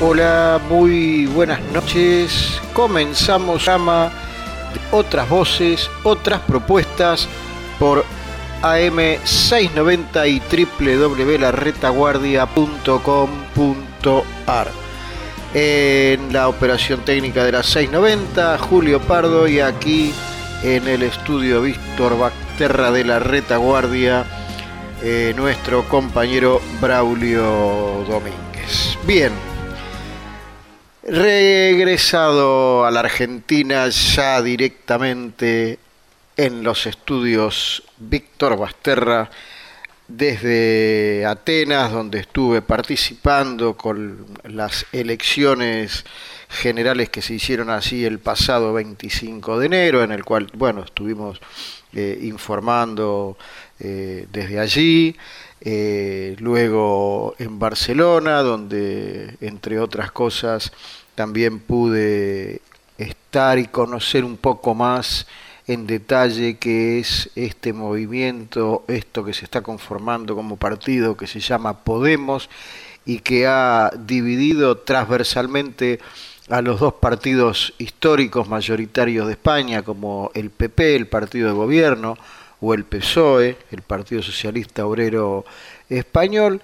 Hola, muy buenas noches. Comenzamos llama de otras voces, otras propuestas por AM690 y www.laretaguardia.com.ar. En la operación técnica de las 690, Julio Pardo, y aquí en el estudio Víctor Basterra de la Retaguardia, nuestro compañero Braulio Domínguez. Bien, regresado a la Argentina ya directamente en los estudios Víctor Basterra desde Atenas, donde estuve participando con las elecciones generales que se hicieron así el pasado 25 de enero, en el cual, bueno, estuvimos informando desde allí, luego en Barcelona, donde entre otras cosas también pude estar y conocer un poco más en detalle qué es este movimiento, esto que se está conformando como partido que se llama Podemos y que ha dividido transversalmente a los dos partidos históricos mayoritarios de España, como el PP, el partido de gobierno, o el PSOE, el Partido Socialista Obrero Español,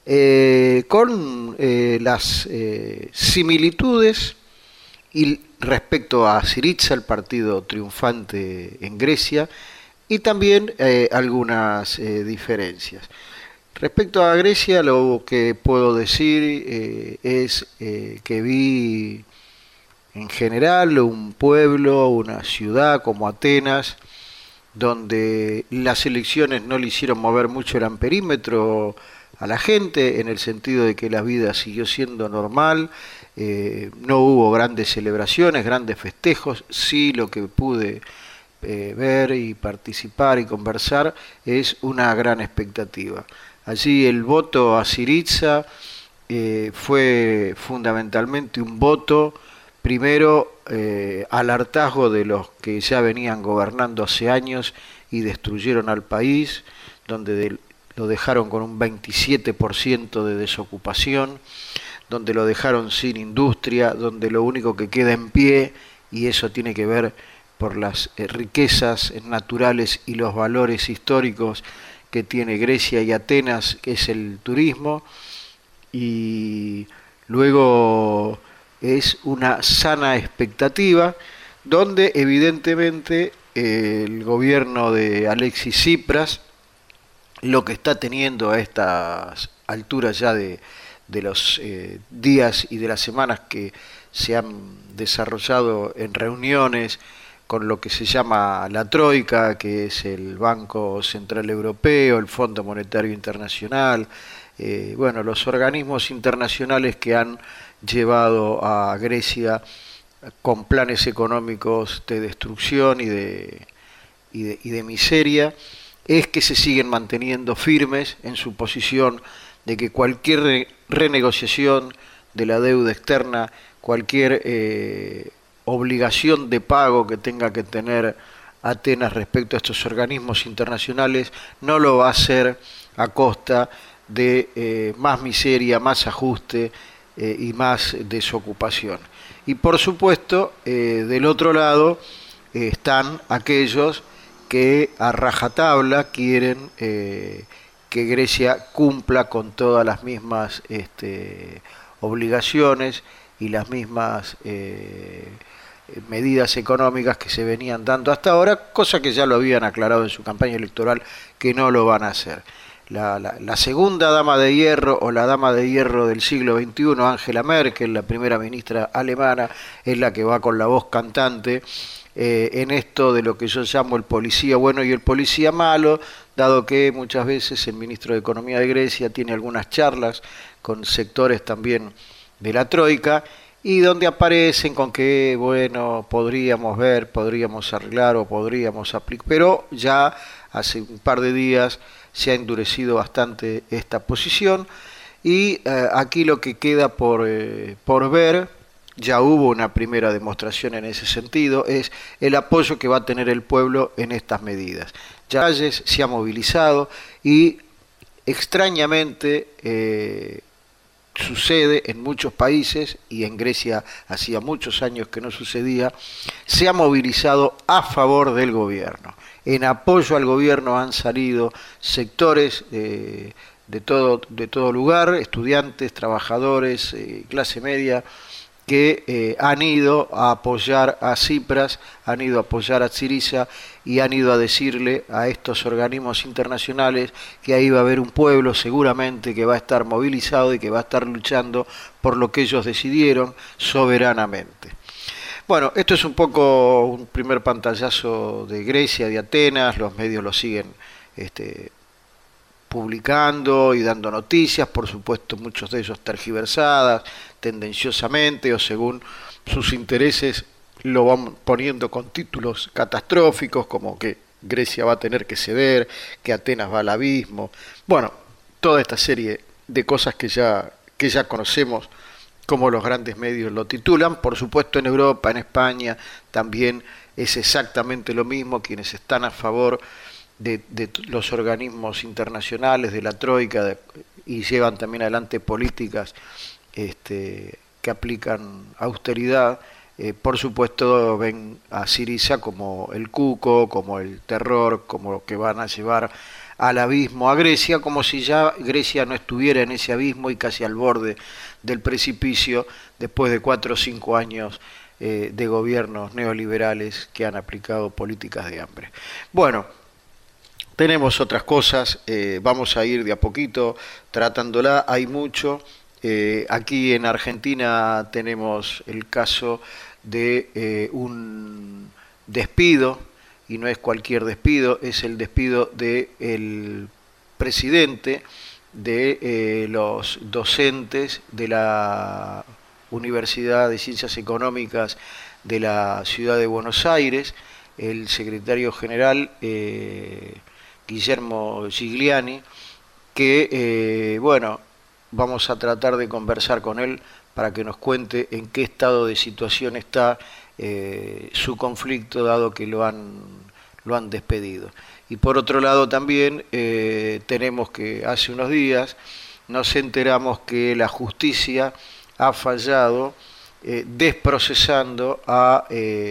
con las similitudes y respecto a Syriza, el partido triunfante en Grecia, y también algunas diferencias. Respecto a Grecia, lo que puedo decir es que vi en general un pueblo, una ciudad como Atenas, donde las elecciones no le hicieron mover mucho el amperímetro a la gente, en el sentido de que la vida siguió siendo normal, no hubo grandes celebraciones, grandes festejos. Sí, lo que pude ver y participar y conversar es una gran expectativa. Allí el voto a Syriza fue fundamentalmente un voto, primero, al hartazgo de los que ya venían gobernando hace años y destruyeron al país, donde lo dejaron con un 27% de desocupación, donde lo dejaron sin industria, donde lo único que queda en pie, y eso tiene que ver por las riquezas naturales y los valores históricos que tiene Grecia y Atenas, que es el turismo, y luego es una sana expectativa, donde evidentemente el gobierno de Alexis Tsipras, lo que está teniendo a estas alturas ya de los días y de las semanas que se han desarrollado en reuniones con lo que se llama la Troika, que es el Banco Central Europeo, el Fondo Monetario Internacional, bueno, los organismos internacionales que han llevado a Grecia con planes económicos de destrucción y de miseria, es que se siguen manteniendo firmes en su posición de que cualquier renegociación de la deuda externa, cualquier obligación de pago que tenga que tener Atenas respecto a estos organismos internacionales, no lo va a hacer a costa de más miseria, más ajuste y más desocupación. Y por supuesto, del otro lado están aquellos que a rajatabla quieren que Grecia cumpla con todas las mismas obligaciones y las mismas medidas económicas que se venían dando hasta ahora, cosa que ya lo habían aclarado en su campaña electoral, que no lo van a hacer. La segunda dama de hierro, o la dama de hierro del siglo XXI, Angela Merkel, la primera ministra alemana, es la que va con la voz cantante en esto de lo que yo llamo el policía bueno y el policía malo, dado que muchas veces el ministro de Economía de Grecia tiene algunas charlas con sectores también de la Troika, y donde aparecen con que, bueno, podríamos ver, podríamos arreglar o podríamos aplicar, pero ya hace un par de días se ha endurecido bastante esta posición, y aquí lo que queda por ver, ya hubo una primera demostración en ese sentido, es el apoyo que va a tener el pueblo en estas medidas. Ya se ha movilizado y extrañamente sucede en muchos países, y en Grecia hacía muchos años que no sucedía, se ha movilizado a favor del gobierno. En apoyo al gobierno han salido sectores de todo lugar, estudiantes, trabajadores, clase media, que han ido a apoyar a Tsipras, han ido a apoyar a Syriza y han ido a decirle a estos organismos internacionales que ahí va a haber un pueblo seguramente que va a estar movilizado y que va a estar luchando por lo que ellos decidieron soberanamente. Bueno, esto es un poco un primer pantallazo de Grecia, de Atenas, los medios lo siguen publicando y dando noticias, por supuesto muchos de ellos tergiversadas, tendenciosamente o según sus intereses lo van poniendo con títulos catastróficos como que Grecia va a tener que ceder, que Atenas va al abismo, bueno, toda esta serie de cosas que ya conocemos como los grandes medios lo titulan. Por supuesto en Europa, en España también es exactamente lo mismo, quienes están a favor de los organismos internacionales, de la troika, y llevan también adelante políticas que aplican austeridad, por supuesto ven a Syriza como el cuco, como el terror, como lo que van a llevar al abismo a Grecia, como si ya Grecia no estuviera en ese abismo y casi al borde del precipicio después de 4 o 5 años de gobiernos neoliberales que han aplicado políticas de hambre. Bueno, tenemos otras cosas, vamos a ir de a poquito tratándola, hay mucho. Aquí en Argentina tenemos el caso de un despido, y no es cualquier despido, es el despido del presidente de los docentes de la Universidad de Ciencias Económicas de la Ciudad de Buenos Aires, el secretario general Guillermo Gigliani, que, bueno, vamos a tratar de conversar con él para que nos cuente en qué estado de situación está su conflicto, dado que lo han despedido. Y por otro lado también tenemos que hace unos días nos enteramos que la justicia ha fallado desprocesando a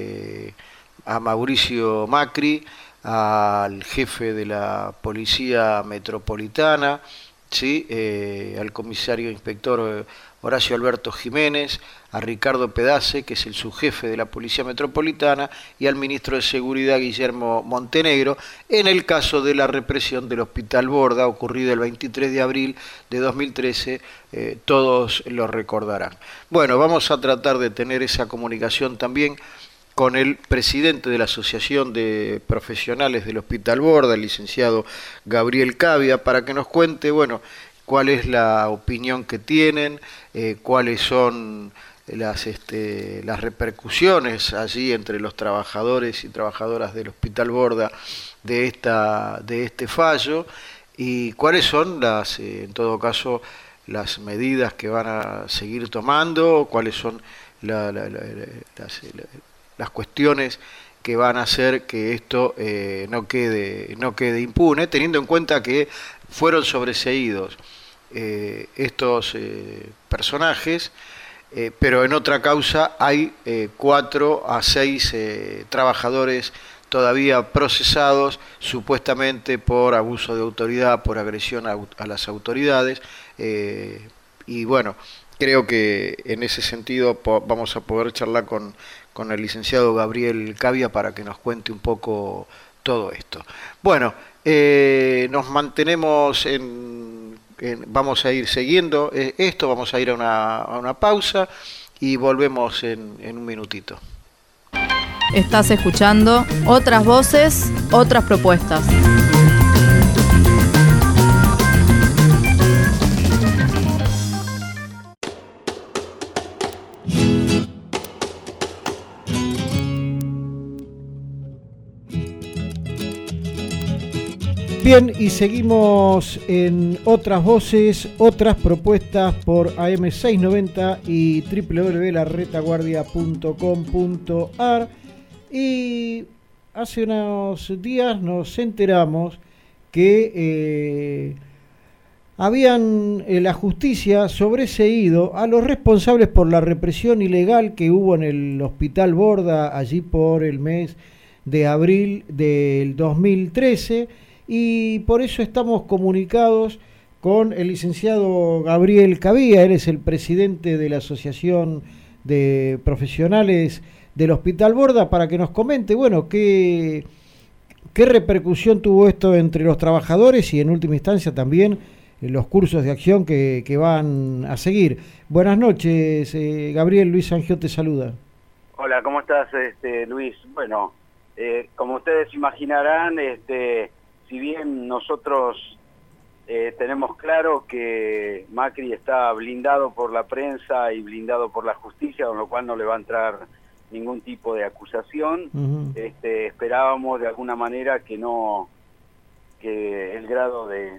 Mauricio Macri, al jefe de la Policía Metropolitana, ¿sí? Al comisario inspector Horacio Alberto Jiménez, a Ricardo Pedace, que es el subjefe de la Policía Metropolitana, y al ministro de Seguridad Guillermo Montenegro, en el caso de la represión del Hospital Borda, ocurrida el 23 de abril de 2013, todos lo recordarán. Bueno, vamos a tratar de tener esa comunicación también con el presidente de la Asociación de Profesionales del Hospital Borda, el licenciado Gabriel Cavia, para que nos cuente, bueno, cuál es la opinión que tienen, cuáles son las repercusiones allí entre los trabajadores y trabajadoras del Hospital Borda de este fallo, y cuáles son en todo caso, las medidas que van a seguir tomando, cuáles son las cuestiones que van a hacer que esto no quede impune, teniendo en cuenta que fueron sobreseídos estos personajes, pero en otra causa hay 4 a 6 trabajadores todavía procesados supuestamente por abuso de autoridad, por agresión a las autoridades, y bueno, creo que en ese sentido vamos a poder charlar con el licenciado Gabriel Cavia para que nos cuente un poco todo esto. Bueno, nos mantenemos vamos a ir siguiendo esto, vamos a ir a una pausa y volvemos en un minutito. Estás escuchando Otras Voces, Otras Propuestas. Bien, y seguimos en Otras Voces, Otras Propuestas por AM690 y www.laretaguardia.com.ar. Y hace unos días nos enteramos que habían la justicia sobreseído a los responsables por la represión ilegal que hubo en el Hospital Borda allí por el mes de abril del 2013, y por eso estamos comunicados con el licenciado Gabriel Cabía. Él es el presidente de la Asociación de Profesionales del Hospital Borda, para que nos comente, bueno, qué repercusión tuvo esto entre los trabajadores y en última instancia también los cursos de acción que van a seguir. Buenas noches, Gabriel. Luis Angio te saluda. Hola, ¿cómo estás, Luis? Bueno, como ustedes imaginarán, si bien nosotros tenemos claro que Macri está blindado por la prensa y blindado por la justicia, con lo cual no le va a entrar ningún tipo de acusación, esperábamos de alguna manera que el grado de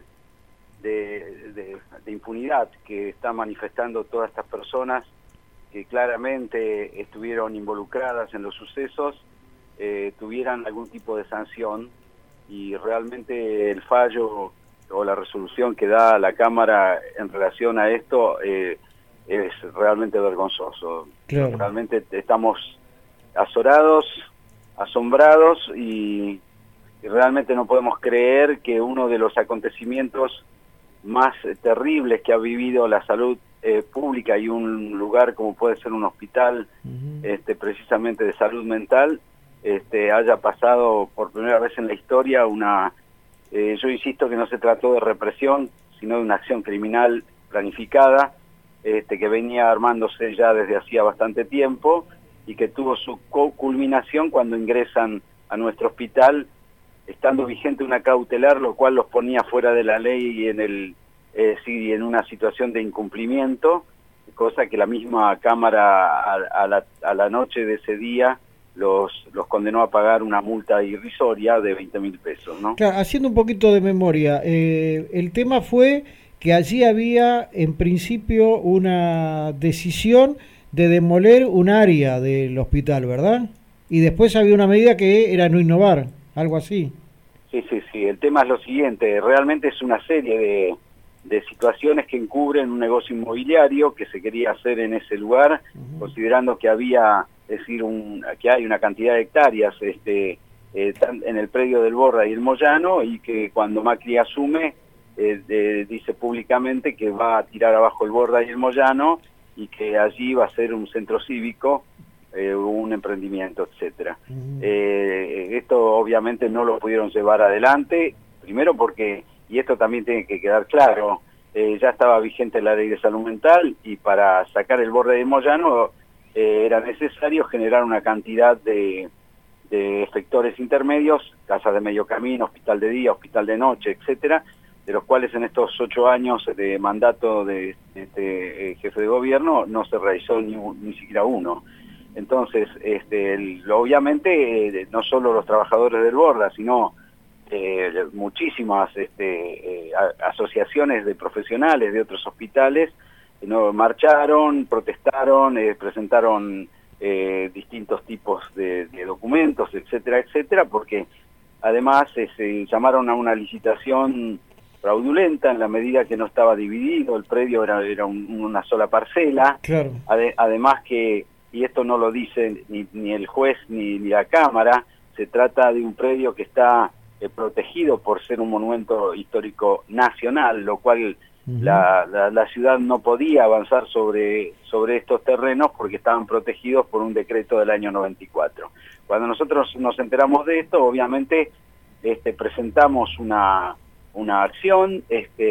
impunidad que están manifestando todas estas personas que claramente estuvieron involucradas en los sucesos tuvieran algún tipo de sanción, y realmente el fallo o la resolución que da la Cámara en relación a esto es realmente vergonzoso. Claro. Realmente estamos azorados, asombrados, y realmente no podemos creer que uno de los acontecimientos más terribles que ha vivido la salud pública y un lugar como puede ser un hospital precisamente de salud mental haya pasado por primera vez en la historia yo insisto que no se trató de represión, sino de una acción criminal planificada que venía armándose ya desde hacía bastante tiempo y que tuvo su culminación cuando ingresan a nuestro hospital estando vigente una cautelar, lo cual los ponía fuera de la ley y en una situación de incumplimiento, cosa que la misma Cámara a la noche de ese día los condenó a pagar una multa irrisoria de 20.000 pesos, ¿no? Claro, haciendo un poquito de memoria, el tema fue que allí había en principio una decisión de demoler un área del hospital, ¿verdad? Y después había una medida que era no innovar, algo así. Sí, el tema es lo siguiente, realmente es una serie de situaciones que encubren un negocio inmobiliario que se quería hacer en ese lugar, considerando que había, que hay una cantidad de hectáreas en el predio del Borda y el Moyano, y que cuando Macri asume, dice públicamente que va a tirar abajo el Borda y el Moyano, y que allí va a ser un centro cívico, un emprendimiento, etcétera. Esto obviamente no lo pudieron llevar adelante, primero porque, y esto también tiene que quedar claro, ya estaba vigente la ley de salud mental, y para sacar el Borda y el Moyano era necesario generar una cantidad de efectores intermedios, casas de medio camino, hospital de día, hospital de noche, etcétera, de los cuales en estos 8 años de mandato de este jefe de gobierno no se realizó ni siquiera uno. Entonces, obviamente, no solo los trabajadores del Borda, sino muchísimas asociaciones de profesionales de otros hospitales marcharon, protestaron, presentaron distintos tipos de documentos, etcétera, etcétera, porque además se llamaron a una licitación fraudulenta en la medida que no estaba dividido, el predio era una sola parcela. Claro. Además que, y esto no lo dice ni el juez ni la Cámara, se trata de un predio que está protegido por ser un monumento histórico nacional, lo cual la ciudad no podía avanzar sobre estos terrenos porque estaban protegidos por un decreto del año 94. Cuando nosotros nos enteramos de esto, obviamente presentamos una acción,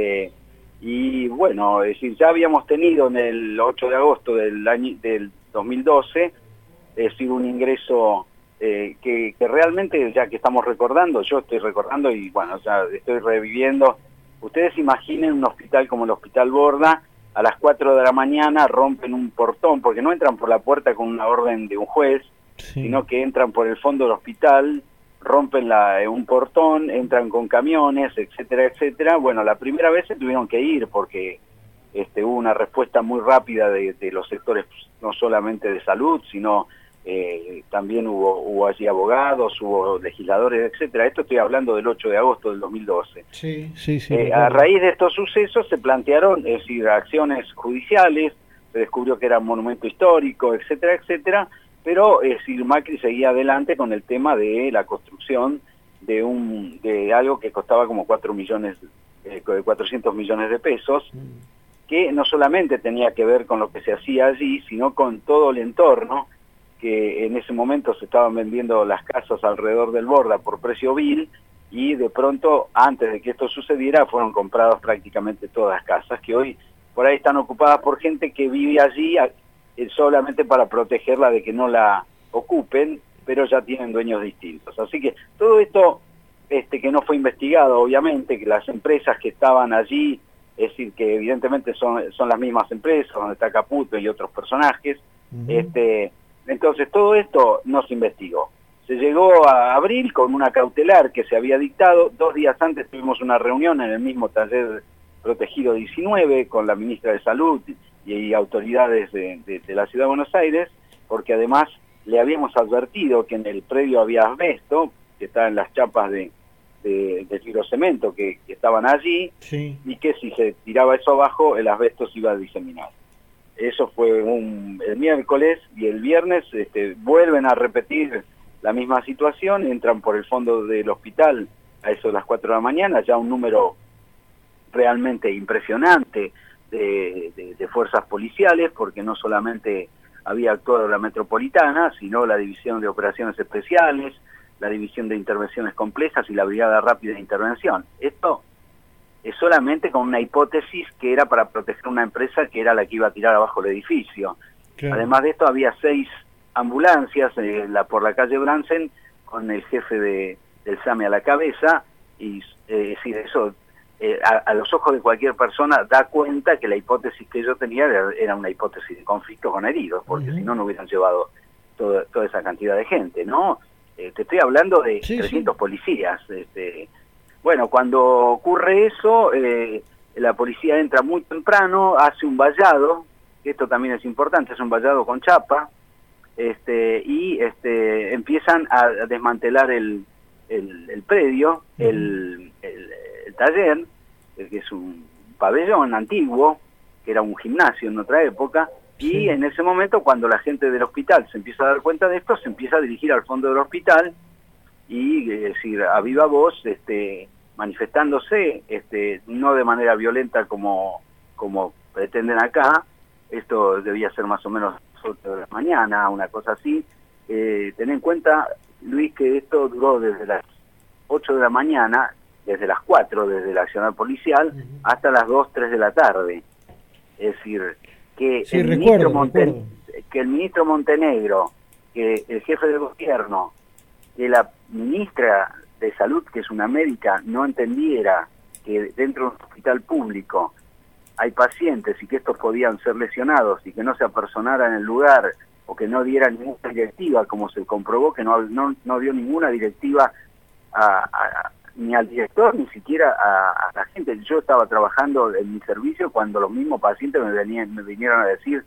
y bueno, es decir, ya habíamos tenido en el 8 de agosto del 2012, es decir, un ingreso que realmente, ya que estamos recordando, yo estoy recordando y bueno, ya estoy reviviendo. Ustedes imaginen un hospital como el Hospital Borda, a las 4 de la mañana rompen un portón, porque no entran por la puerta con una orden de un juez, sino que entran por el fondo del hospital, rompen un portón, entran con camiones, etcétera, etcétera. Bueno, la primera vez se tuvieron que ir porque hubo una respuesta muy rápida de los sectores, no solamente de salud, sino también hubo allí abogados, hubo legisladores, etcétera. Esto estoy hablando del 8 de agosto del 2012. Sí, sí, sí. A raíz de estos sucesos se plantearon, es decir, acciones judiciales, se descubrió que era un monumento histórico, etcétera, etcétera, pero es decir, Macri seguía adelante con el tema de la construcción de algo que costaba como 400 millones de pesos, que no solamente tenía que ver con lo que se hacía allí, sino con todo el entorno, que en ese momento se estaban vendiendo las casas alrededor del Borda por precio vil, y de pronto, antes de que esto sucediera, fueron compradas prácticamente todas las casas, que hoy por ahí están ocupadas por gente que vive allí solamente para protegerla de que no la ocupen, pero ya tienen dueños distintos. Así que todo esto que no fue investigado, obviamente, que las empresas que estaban allí, es decir, que evidentemente son las mismas empresas, donde está Caputo y otros personajes, entonces todo esto no se investigó. Se llegó a abril con una cautelar que se había dictado. 2 días antes tuvimos una reunión en el mismo taller protegido 19 con la ministra de Salud y autoridades de la Ciudad de Buenos Aires, porque además le habíamos advertido que en el predio había asbesto, que está en las chapas de fibrocemento que estaban allí, sí, y que si se tiraba eso abajo, el asbesto se iba a diseminar. Eso fue el miércoles, y el viernes vuelven a repetir la misma situación, entran por el fondo del hospital a eso de las 4 de la mañana, ya un número realmente impresionante de fuerzas policiales, porque no solamente había actuado la Metropolitana, sino la División de Operaciones Especiales, la División de Intervenciones Complejas y la Brigada Rápida de Intervención. Esto es solamente con una hipótesis que era para proteger una empresa que era la que iba a tirar abajo el edificio. Claro. Además de esto, había 6 ambulancias por la calle Bransen, con el jefe del SAME a la cabeza, y decir, eso a los ojos de cualquier persona da cuenta que la hipótesis que yo tenía era una hipótesis de conflicto con heridos, porque si no, no hubieran llevado toda esa cantidad de gente, ¿no? Te estoy hablando de 300 policías. Bueno, cuando ocurre eso, la policía entra muy temprano, hace un vallado, esto también es importante, es un vallado con chapa, y empiezan a desmantelar el predio, el taller, que es un pabellón antiguo, que era un gimnasio en otra época, y en ese momento, cuando la gente del hospital se empieza a dar cuenta de esto, se empieza a dirigir al fondo del hospital, y decir, a viva voz, manifestándose, no de manera violenta como pretenden acá. Esto debía ser más o menos 8 de la mañana, una cosa así. Ten en cuenta, Luis, que esto duró desde las 8 de la mañana, desde las 4, desde la accionar policial, hasta las 2, 3 de la tarde. Es decir, que el ministro Montenegro, que el jefe del gobierno, que la ministra de Salud, que es una médica, no entendiera que dentro de un hospital público hay pacientes y que estos podían ser lesionados, y que no se apersonara en el lugar, o que no diera ninguna directiva, como se comprobó que no dio ninguna directiva ni al director, ni siquiera a la gente. Yo estaba trabajando en mi servicio cuando los mismos pacientes me vinieron a decir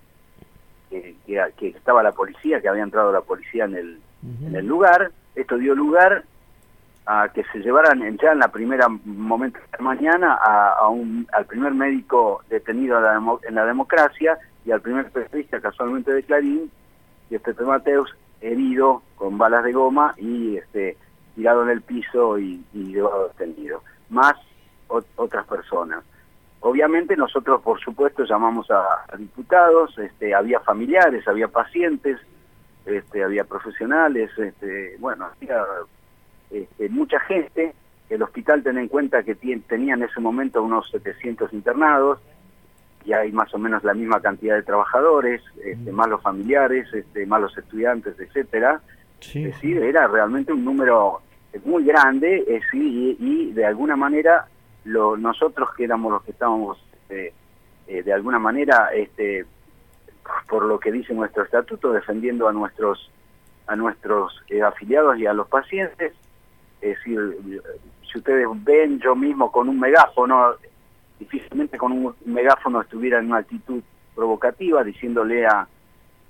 que estaba la policía, que había entrado la policía en el lugar. Esto dio lugar a que se llevaran ya en la primera momento de la mañana al primer médico detenido en la democracia, y al primer periodista casualmente de Clarín, y Pepe Mateus, herido con balas de goma y tirado en el piso y llevado detenido, más otras personas. Obviamente nosotros, por supuesto, llamamos a diputados, había familiares, había pacientes, había profesionales, bueno, había mucha gente. El hospital, ten en cuenta que tenía en ese momento unos 700 internados, y hay más o menos la misma cantidad de trabajadores, más los familiares, más los estudiantes, etcétera. Es decir, era realmente un número muy grande, y de alguna manera nosotros, que éramos los que estábamos de alguna manera, por lo que dice nuestro estatuto, defendiendo a nuestros afiliados y a los pacientes. Es decir, si ustedes ven, yo mismo con un megáfono, difícilmente con un megáfono estuviera en una actitud provocativa, diciéndole a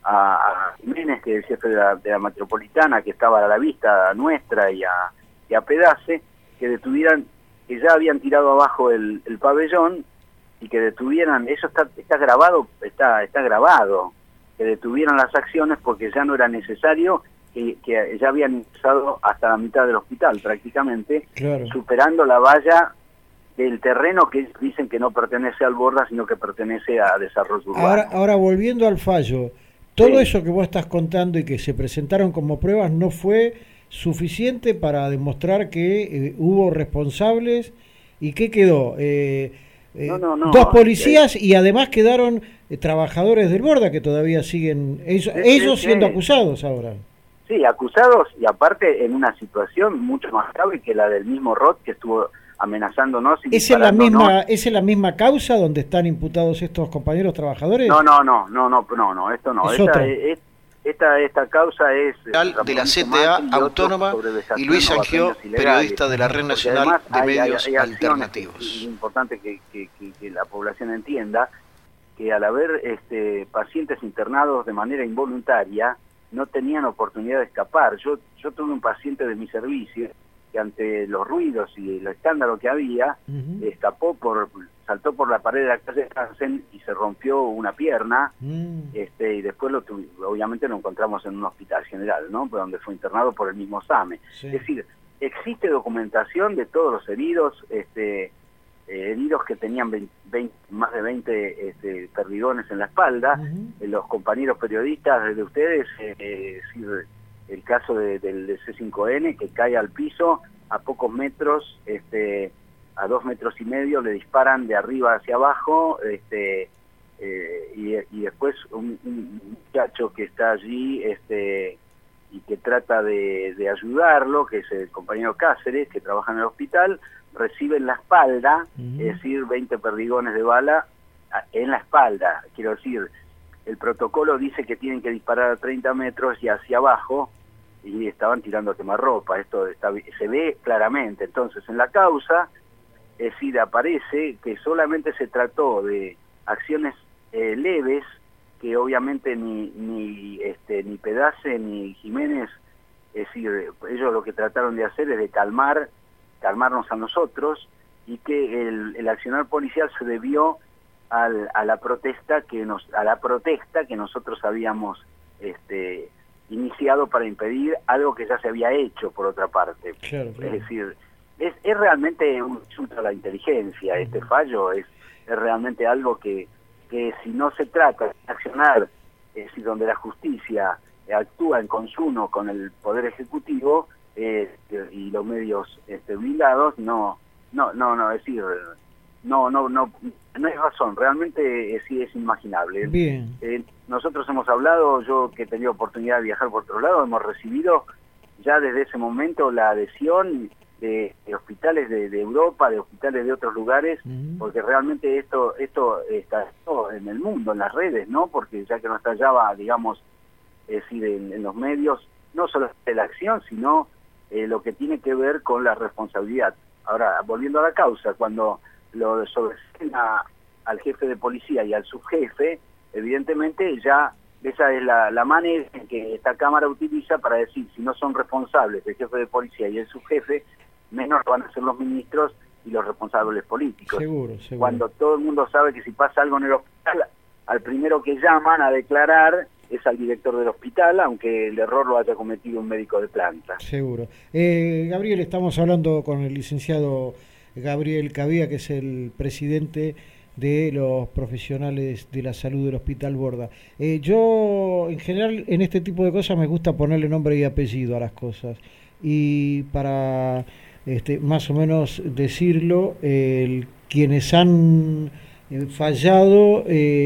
a Jiménez, que es el jefe de la metropolitana, que estaba a la vista nuestra, y a Pedace, que detuvieran, que ya habían tirado abajo el pabellón, y que detuvieran, eso está grabado, está grabado, que detuvieran las acciones porque ya no era necesario, que ya habían ingresado hasta la mitad del hospital prácticamente, claro, superando la valla del terreno que dicen que no pertenece al Borda, sino que pertenece a Desarrollo Urbano. Ahora volviendo al fallo, todo Sí. eso que vos estás contando y que se presentaron como pruebas no fue suficiente para demostrar que hubo responsables. ¿Y qué quedó? No. Dos policías y además quedaron trabajadores del Borda que todavía siguen, ellos siendo acusados ahora. Sí, acusados, y aparte en una situación mucho más grave que la del mismo Roth, que estuvo amenazándonos y ¿Es en la disparándonos. ¿Es en la misma causa donde están imputados estos compañeros trabajadores? No, esto no. Es otra. Esta causa es De la CTA Autónoma y Luis Sangió, periodista de la Red Nacional de Medios Alternativos. Es importante que la población entienda que al haber pacientes internados de manera involuntaria, no tenían oportunidad de escapar. Yo tuve un paciente de mi servicio que ante los ruidos y el escándalo que había, saltó por la pared de la calle Hansen y se rompió una pierna, y después obviamente lo encontramos en un hospital general, ¿no? Donde fue internado por el mismo SAME. Sí. Es decir, existe documentación de todos los heridos, heridos que tenían más de 20 perdigones en la espalda. Los compañeros periodistas de ustedes, el caso del C5N, que cae al piso a pocos metros, a 2,5 metros, le disparan de arriba hacia abajo, y después un muchacho que está allí y que trata de ayudarlo, que es el compañero Cáceres, que trabaja en el hospital, recibe en la espalda, es decir, 20 perdigones de bala en la espalda. Quiero decir, el protocolo dice que tienen que disparar a 30 metros y hacia abajo, y estaban tirando a quemarropa. Esto se ve claramente. Entonces, en la causa, es decir, aparece que solamente se trató de acciones leves, que obviamente ni Pedace ni Jiménez, es decir, ellos lo que trataron de hacer es de calmarnos a nosotros, y que el accionar policial se debió a la protesta que nosotros habíamos iniciado para impedir algo que ya se había hecho por otra parte. Claro. Es decir, es realmente un insulto a la inteligencia. Este fallo es realmente algo que si no se trata de accionar, es decir, donde la justicia actúa en consumo con el Poder Ejecutivo y los medios blindados, no es decir, no hay razón. Realmente sí es inimaginable. Bien. Nosotros hemos hablado, yo que he tenido oportunidad de viajar por otro lado, hemos recibido ya desde ese momento la adhesión de hospitales de Europa, de hospitales de otros lugares, porque realmente esto está en el mundo, en las redes, ¿no? Porque ya que no estallaba, digamos, es decir, en los medios, no solo de la acción, sino lo que tiene que ver con la responsabilidad. Ahora, volviendo a la causa, cuando lo sobreseen al jefe de policía y al subjefe, evidentemente ya esa es la manera en que esta Cámara utiliza para decir, si no son responsables el jefe de policía y el subjefe, menos van a ser los ministros y los responsables políticos. Seguro. Cuando todo el mundo sabe que si pasa algo en el hospital, al primero que llaman a declarar es al director del hospital, aunque el error lo haya cometido un médico de planta. Seguro. Gabriel, estamos hablando con el licenciado Gabriel Cavía, que es el presidente de los profesionales de la salud del Hospital Borda. Yo, en general, en este tipo de cosas me gusta ponerle nombre y apellido a las cosas. Y para más o menos decirlo, quienes han fallado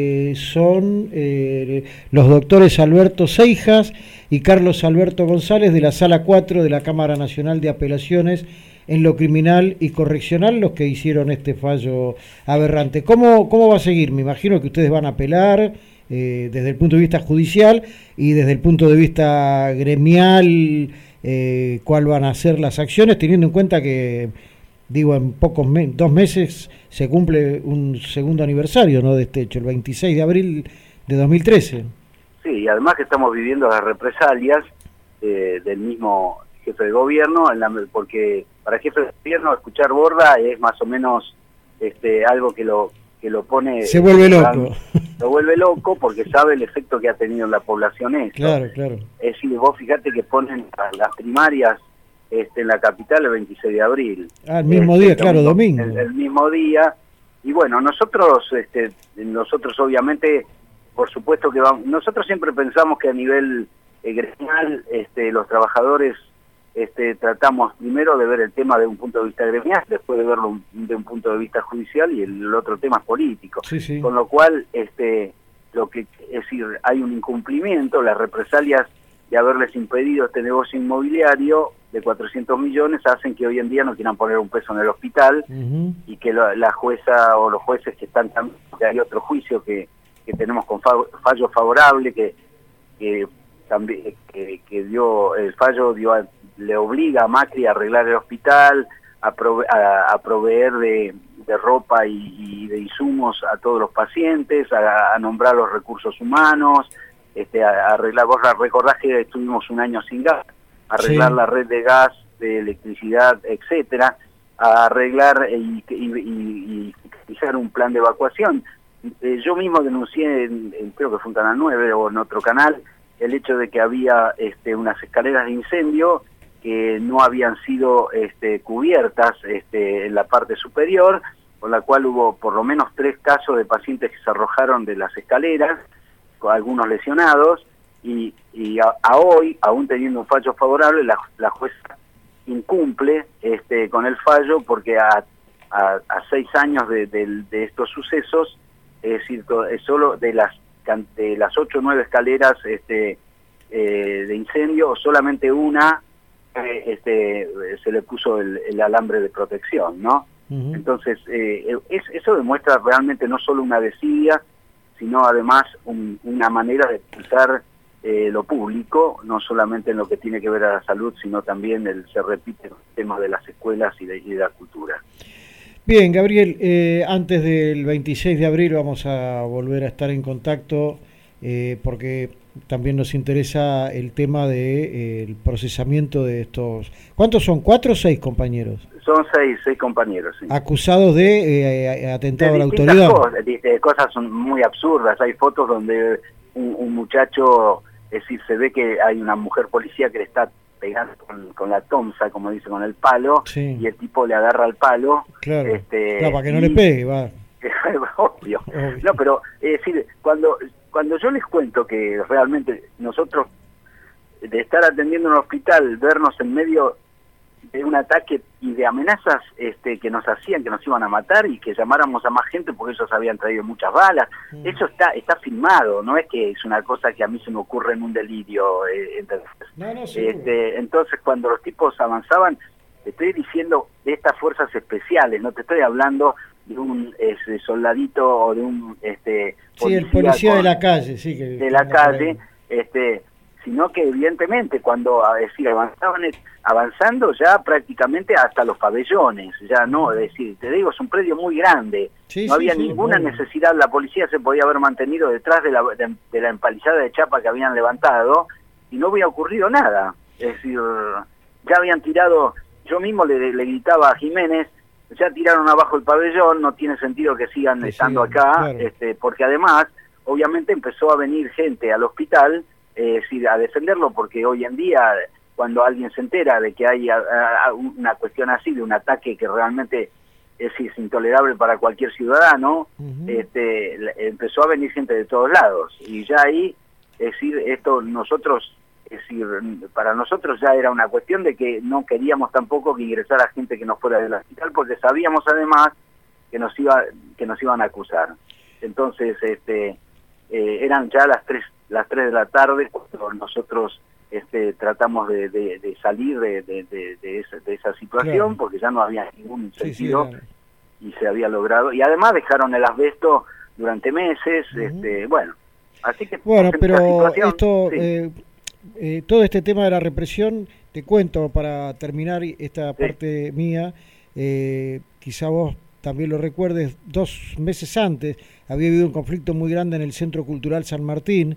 son los doctores Alberto Seijas y Carlos Alberto González, de la Sala 4 de la Cámara Nacional de Apelaciones en lo criminal y correccional, los que hicieron este fallo aberrante. ¿Cómo va a seguir? Me imagino que ustedes van a apelar desde el punto de vista judicial y desde el punto de vista gremial, cuál van a ser las acciones, teniendo en cuenta que, digo, en 2 meses se cumple un segundo aniversario, ¿no?, de este hecho, el 26 de abril de 2013. Sí, y además que estamos viviendo las represalias del mismo jefe de gobierno, porque para el jefe de gobierno escuchar Borda es más o menos algo que lo pone... Se vuelve loco. Lo vuelve loco porque sabe el efecto que ha tenido en la población esto. Claro, claro. Es decir, vos fíjate que ponen las primarias en la capital el 26 de abril. El mismo día, claro, domingo. El mismo día. Y bueno, nosotros obviamente, por supuesto que vamos, nosotros siempre pensamos que a nivel gremial, los trabajadores tratamos primero de ver el tema de un punto de vista gremial, después de verlo de un punto de vista judicial, y el otro tema es político. Sí, sí. Con lo cual, lo que es decir, hay un incumplimiento, las represalias de haberles impedido este negocio inmobiliario de 400 millones hacen que hoy en día no quieran poner un peso en el hospital, y que la jueza o los jueces que están también, que hay otro juicio que tenemos con fallo favorable, que también que dio el fallo le obliga a Macri a arreglar el hospital, a proveer de ropa y de insumos a todos los pacientes, a nombrar los recursos humanos, a arreglar. Vos recordás que estuvimos un año sin gas, arreglar la red de gas, de electricidad, etcétera, a arreglar y fijar un plan de evacuación. Yo mismo denuncié, creo que fue en Canal 9 o en otro canal, el hecho de que había unas escaleras de incendio que no habían sido cubiertas en la parte superior, con la cual hubo por lo menos 3 casos de pacientes que se arrojaron de las escaleras, con algunos lesionados, y a hoy, aún teniendo un fallo favorable, la jueza incumple con el fallo, porque a 6 años de estos sucesos, es decir, solo de las 8 o 9 escaleras de incendio, solamente una se le puso el alambre de protección, ¿no? Uh-huh. Entonces, eso demuestra realmente no solo una desidia, sino además una manera de pensar lo público, no solamente en lo que tiene que ver a la salud, sino también se repite el tema de las escuelas y de la cultura. Bien, Gabriel, antes del 26 de abril vamos a volver a estar en contacto porque también nos interesa el tema del procesamiento de estos... ¿Cuántos son? ¿4 o 6 compañeros? Son 6 compañeros, sí. Acusados de atentado a la autoridad. Cosas son muy absurdas. Hay fotos donde un muchacho, es decir, se ve que hay una mujer policía que le está pegando con la tomsa, como dice, con el palo, sí. Y el tipo le agarra el palo. Claro, claro, para que no le pegue, va. Obvio. No, pero es decir, cuando yo les cuento que realmente nosotros, de estar atendiendo en un hospital, vernos en medio de un ataque y de amenazas que nos hacían, que nos iban a matar y que llamáramos a más gente porque ellos habían traído muchas balas, eso está filmado, no es que es una cosa que a mí se me ocurre en un delirio. Entonces, cuando los tipos avanzaban, te estoy diciendo de estas fuerzas especiales, no te estoy hablando de un soldadito o de un policía, el policía de la calle, sí, que de la calle, sino que evidentemente cuando avanzando ya prácticamente hasta los pabellones, ya no, es decir, te digo, es un predio muy grande, sí, no había ninguna necesidad, la policía se podía haber mantenido detrás de la empalizada de chapa que habían levantado y no había ocurrido nada, es decir, ya habían tirado, yo mismo le gritaba a Jiménez, ya tiraron abajo el pabellón, no tiene sentido que sigan estando acá, claro. Porque además, obviamente empezó a venir gente al hospital, a defenderlo, porque hoy en día, cuando alguien se entera de que hay una cuestión así, de un ataque que realmente es intolerable para cualquier ciudadano, empezó a venir gente de todos lados, y ya ahí, es decir, esto nosotros, es decir, para nosotros ya era una cuestión de que no queríamos tampoco que ingresara gente que no fuera del hospital, porque sabíamos además que nos iban a acusar. Entonces, eran ya las 3 de la tarde cuando nosotros tratamos de salir de esa situación, claro. Porque ya no había ningún sentido, claro. Y se había logrado, y además dejaron el asbesto durante meses, bueno, así que... Bueno, pero esto... Sí. Todo este tema de la represión, te cuento para terminar esta parte mía, quizá vos también lo recuerdes, 2 meses antes había habido un conflicto muy grande en el Centro Cultural San Martín,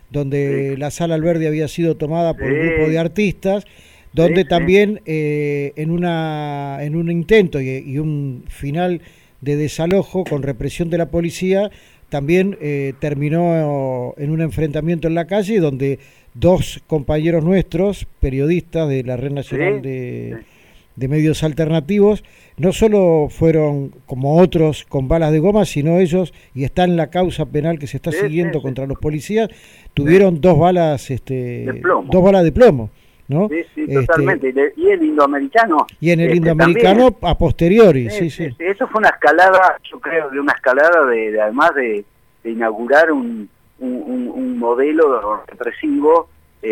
donde la Sala Alberdi había sido tomada por un grupo de artistas, donde también en un intento y un final de desalojo con represión de la policía, también terminó en un enfrentamiento en la calle donde 2 compañeros nuestros, periodistas de la Red Nacional de Medios Alternativos, no solo fueron como otros con balas de goma, sino ellos, y está en la causa penal que se está siguiendo contra los policías, tuvieron 2 balas de plomo. ¿No? Sí, totalmente. Y el indoamericano. Y en el indoamericano también, a posteriori, sí. Eso fue una escalada, yo creo, de además de inaugurar un modelo represivo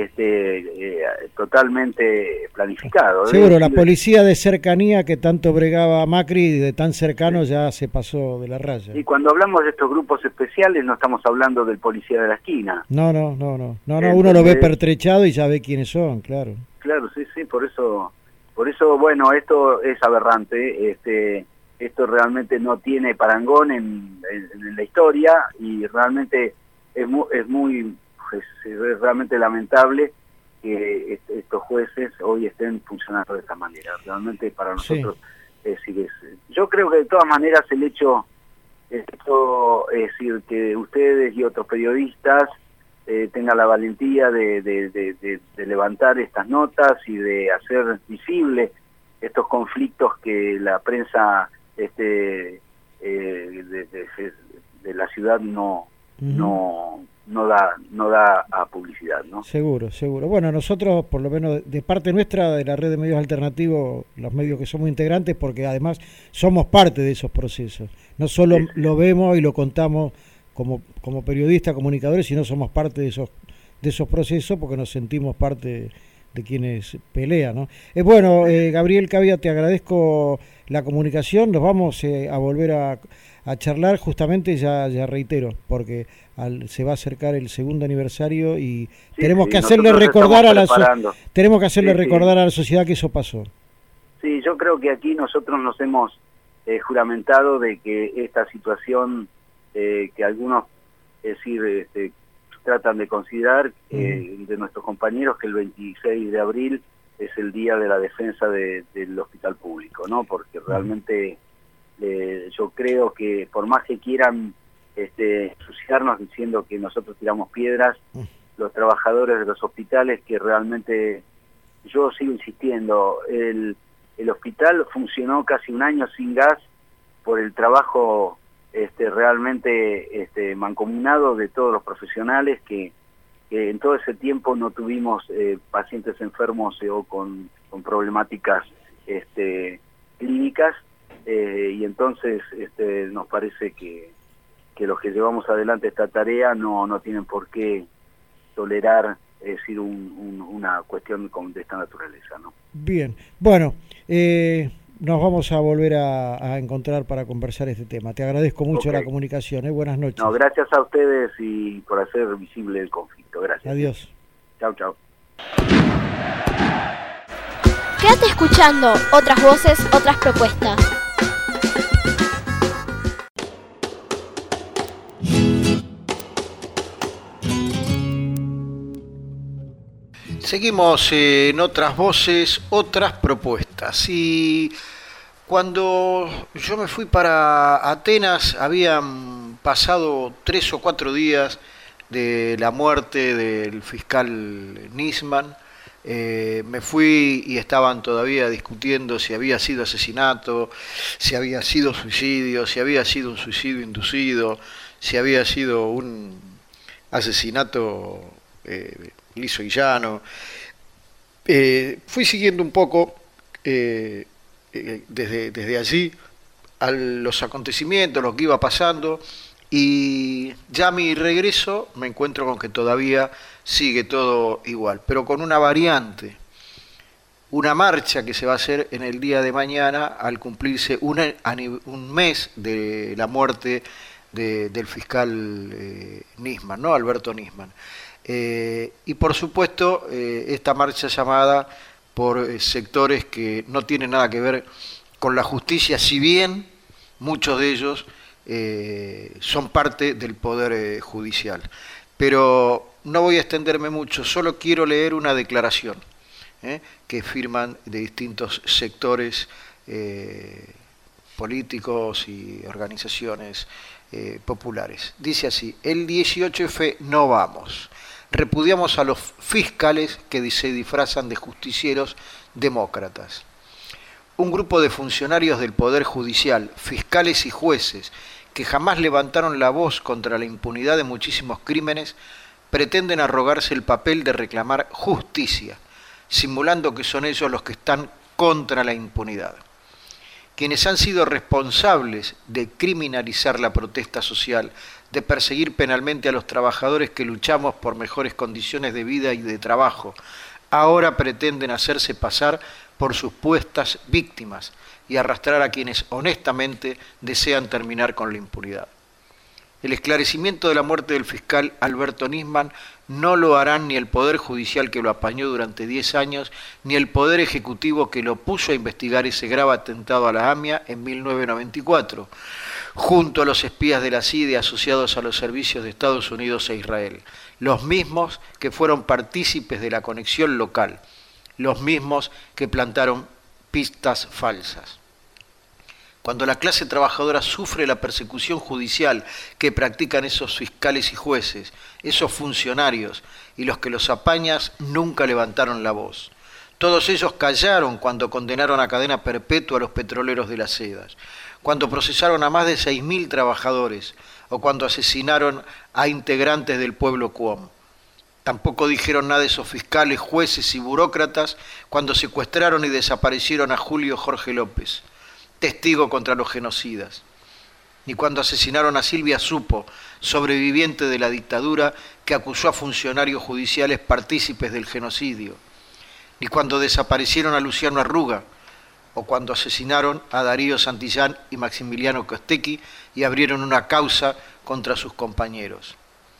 totalmente planificado. Seguro, la policía de cercanía que tanto bregaba Macri, de tan cercano, ya se pasó de la raya. Y cuando hablamos de estos grupos especiales no estamos hablando del policía de la esquina. No, uno lo ve pertrechado y ya ve quiénes son, claro. Claro, sí, por eso, bueno, esto es aberrante, esto realmente no tiene parangón en la historia, y realmente es realmente lamentable que estos jueces hoy estén funcionando de esta manera. Realmente para nosotros yo creo que de todas maneras el hecho, es decir, que ustedes y otros periodistas tengan la valentía de levantar estas notas y de hacer visible estos conflictos que la prensa de la ciudad no da a publicidad, ¿no? Seguro. Bueno, nosotros, por lo menos de parte nuestra, de la Red de Medios Alternativos, los medios que somos integrantes, porque además somos parte de esos procesos. No solo lo vemos y lo contamos como periodistas, comunicadores, sino somos parte de esos procesos, porque nos sentimos parte de quienes pelean, ¿no? Bueno, Gabriel Cavia, te agradezco la comunicación. Nos vamos a volver a charlar, justamente, ya reitero, porque se va a acercar el 2º aniversario y tenemos que hacerle recordar a la sociedad que eso pasó. Sí, yo creo que aquí nosotros nos hemos juramentado de que esta situación que algunos tratan de considerar, de nuestros compañeros, que el 26 de abril es el día de la defensa del hospital público, ¿no? Porque realmente yo creo que por más que quieran ensuciarnos diciendo que nosotros tiramos piedras, los trabajadores de los hospitales, que realmente, yo sigo insistiendo, el hospital funcionó casi un año sin gas por el trabajo realmente mancomunado de todos los profesionales, que en todo ese tiempo no tuvimos pacientes enfermos o con problemáticas clínicas, y entonces nos parece que los que llevamos adelante esta tarea no tienen por qué tolerar, es decir, una cuestión de esta naturaleza, ¿no? Bien, bueno, nos vamos a volver a encontrar para conversar este tema. Te agradezco mucho la comunicación, buenas noches. No, gracias a ustedes y por hacer visible el conflicto. Gracias. Adiós. Chau. Quédate escuchando otras voces, otras propuestas. Seguimos en otras voces, otras propuestas. Y cuando yo me fui para Atenas, habían pasado 3 o 4 días de la muerte del fiscal Nisman. Me fui y estaban todavía discutiendo si había sido asesinato, si había sido suicidio, si había sido un suicidio inducido, si había sido un asesinato liso y llano. Fui siguiendo un poco desde allí a los acontecimientos, lo que iba pasando, y ya a mi regreso me encuentro con que todavía sigue todo igual, pero con una variante, una marcha que se va a hacer en el día de mañana al cumplirse un mes de la muerte del fiscal Nisman, ¿no? Alberto Nisman. Y por supuesto esta marcha llamada por sectores que no tienen nada que ver con la justicia, si bien muchos de ellos son parte del poder judicial, pero no voy a extenderme mucho, solo quiero leer una declaración que firman de distintos sectores políticos y organizaciones populares. Dice así: el 18F no vamos. Repudiamos a los fiscales que se disfrazan de justicieros demócratas. Un grupo de funcionarios del Poder Judicial, fiscales y jueces, que jamás levantaron la voz contra la impunidad de muchísimos crímenes, pretenden arrogarse el papel de reclamar justicia, simulando que son ellos los que están contra la impunidad. Quienes han sido responsables de criminalizar la protesta social, de perseguir penalmente a los trabajadores que luchamos por mejores condiciones de vida y de trabajo, ahora pretenden hacerse pasar por supuestas víctimas y arrastrar a quienes honestamente desean terminar con la impunidad. El esclarecimiento de la muerte del fiscal Alberto Nisman no lo harán ni el Poder Judicial que lo apañó durante 10 años, ni el Poder Ejecutivo que lo puso a investigar ese grave atentado a la AMIA en 1994, junto a los espías de la CIDE asociados a los servicios de Estados Unidos e Israel, los mismos que fueron partícipes de la conexión local, los mismos que plantaron pistas falsas. Cuando la clase trabajadora sufre la persecución judicial que practican esos fiscales y jueces, esos funcionarios y los que los apañan nunca levantaron la voz. Todos ellos callaron cuando condenaron a cadena perpetua a los petroleros de las sedas, cuando procesaron a más de 6.000 trabajadores o cuando asesinaron a integrantes del pueblo Cuom. Tampoco dijeron nada esos fiscales, jueces y burócratas cuando secuestraron y desaparecieron a Julio Jorge López, testigo contra los genocidas, ni cuando asesinaron a Silvia Supo, sobreviviente de la dictadura que acusó a funcionarios judiciales partícipes del genocidio, ni cuando desaparecieron a Luciano Arruga, o cuando asesinaron a Darío Santillán y Maximiliano Costecchi y abrieron una causa contra sus compañeros.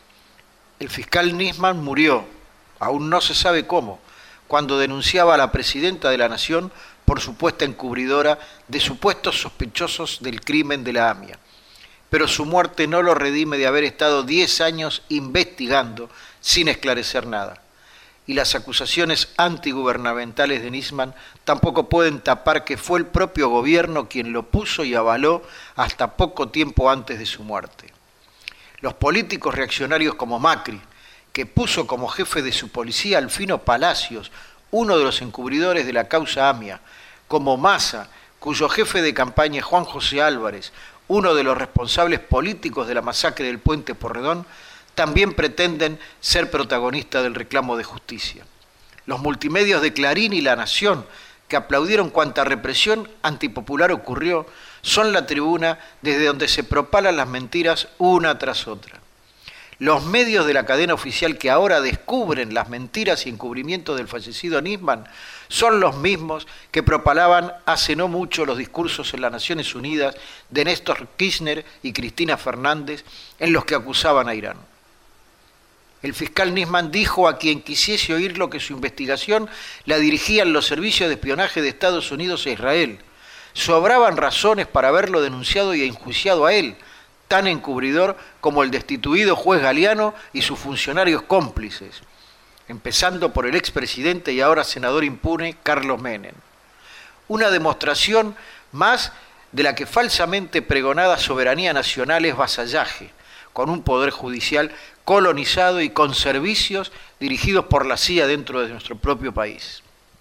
El fiscal Nisman murió, aún no se sabe cómo, cuando denunciaba a la presidenta de la Nación por supuesta encubridora de supuestos sospechosos del crimen de la AMIA. Pero su muerte no lo redime de haber estado 10 años investigando sin esclarecer nada. Y las acusaciones antigubernamentales de Nisman tampoco pueden tapar que fue el propio gobierno quien lo puso y avaló hasta poco tiempo antes de su muerte. Los políticos reaccionarios como Macri, que puso como jefe de su policía al Fino Palacios, uno de los encubridores de la causa AMIA, como Massa, cuyo jefe de campaña es Juan José Álvarez, uno de los responsables políticos de la masacre del Puente Porredón, también pretenden ser protagonistas del reclamo de justicia. Los multimedios de Clarín y La Nación, que aplaudieron cuanta represión antipopular ocurrió, son la tribuna desde donde se propalan las mentiras una tras otra. Los medios de la cadena oficial que ahora descubren las mentiras y encubrimientos del fallecido Nisman son los mismos que propalaban hace no mucho los discursos en las Naciones Unidas de Néstor Kirchner y Cristina Fernández en los que acusaban a Irán. El fiscal Nisman dijo a quien quisiese oírlo que su investigación la dirigían los servicios de espionaje de Estados Unidos e Israel. Sobraban razones para haberlo denunciado y enjuiciado a él, tan encubridor como el destituido juez Galeano y sus funcionarios cómplices, empezando por el expresidente y ahora senador impune Carlos Menem. Una demostración más de la que falsamente pregonada soberanía nacional es vasallaje, con un poder judicial colonizado y con servicios dirigidos por la CIA dentro de nuestro propio país.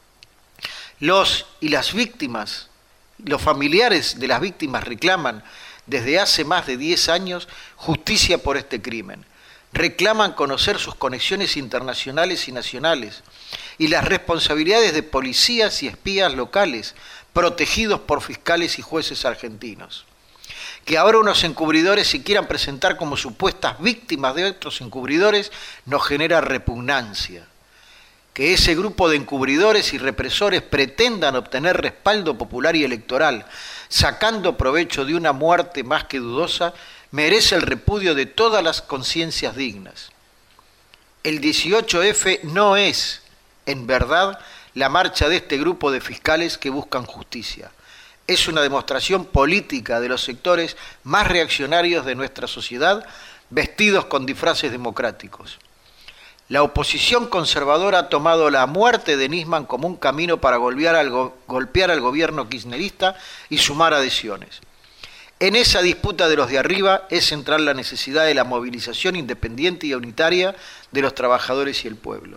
Los y las víctimas, los familiares de las víctimas reclaman desde hace más de 10 años justicia por este crimen. Reclaman conocer sus conexiones internacionales y nacionales y las responsabilidades de policías y espías locales protegidos por fiscales y jueces argentinos. Que ahora unos encubridores se quieran presentar como supuestas víctimas de otros encubridores nos genera repugnancia. Que ese grupo de encubridores y represores pretendan obtener respaldo popular y electoral, sacando provecho de una muerte más que dudosa, merece el repudio de todas las conciencias dignas. El 18F no es, en verdad, la marcha de este grupo de fiscales que buscan justicia. Es una demostración política de los sectores más reaccionarios de nuestra sociedad, vestidos con disfraces democráticos. La oposición conservadora ha tomado la muerte de Nisman como un camino para golpear al gobierno kirchnerista y sumar adhesiones. En esa disputa de los de arriba es central la necesidad de la movilización independiente y unitaria de los trabajadores y el pueblo.